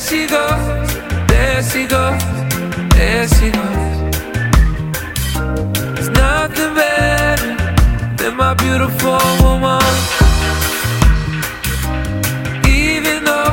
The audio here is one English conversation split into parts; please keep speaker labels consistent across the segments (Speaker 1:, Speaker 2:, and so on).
Speaker 1: she goes, there she goes, there she goes. There's nothing better than my beautiful woman. Even though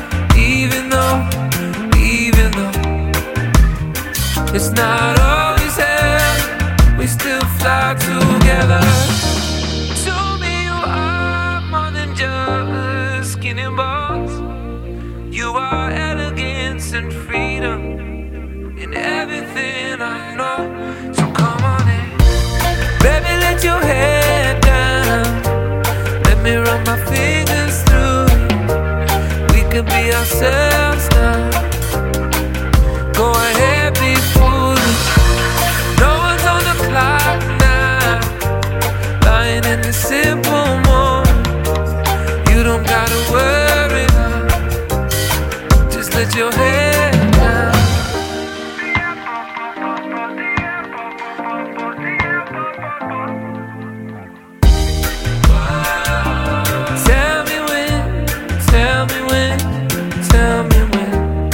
Speaker 1: it's not always hell, we still fly together. To me you are more than just skin and bones. You are elegance and freedom in everything I know. So come on in, baby, let your head down. Let me run my fingers through it. We can be ourselves now. Go ahead, be foolish. No one's on the clock now. Lying in the simple moment. You don't gotta worry now. Just let your head down. Tell me when, tell me when, tell me when.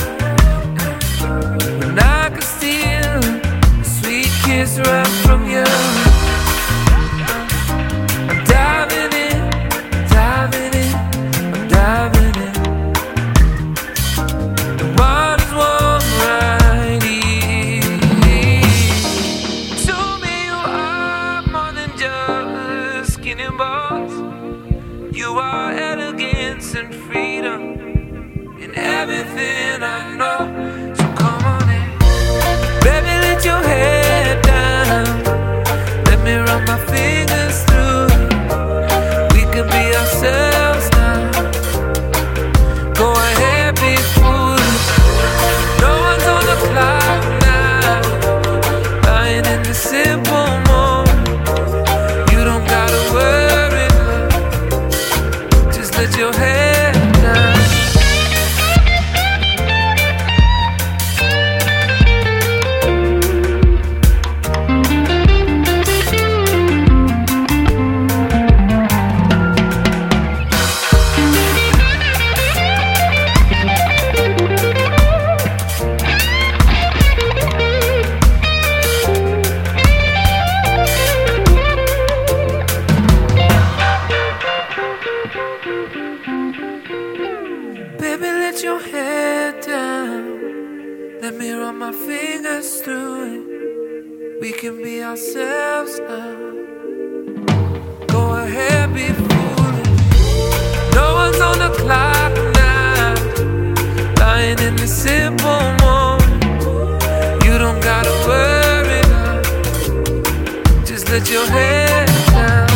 Speaker 1: When I could steal a sweet kiss right from you. I'm diving in, diving in, I'm diving in. The water's warm right here. To me you are more than just skin and bones. You are elegance and freedom in everything I know. So come on in, baby, let your head down. Let me run my fingers through it. We can be ourselves now. Go ahead, be foolish. No one's on the clock now. Lying in the simple moment. You don't gotta worry now. Just let your head down. Baby, let your head down. Let me run my fingers through it. We can be ourselves now. Go ahead, be foolish. No one's on the clock now. Lying in the simple moment. You don't gotta worry now. Just let your head down.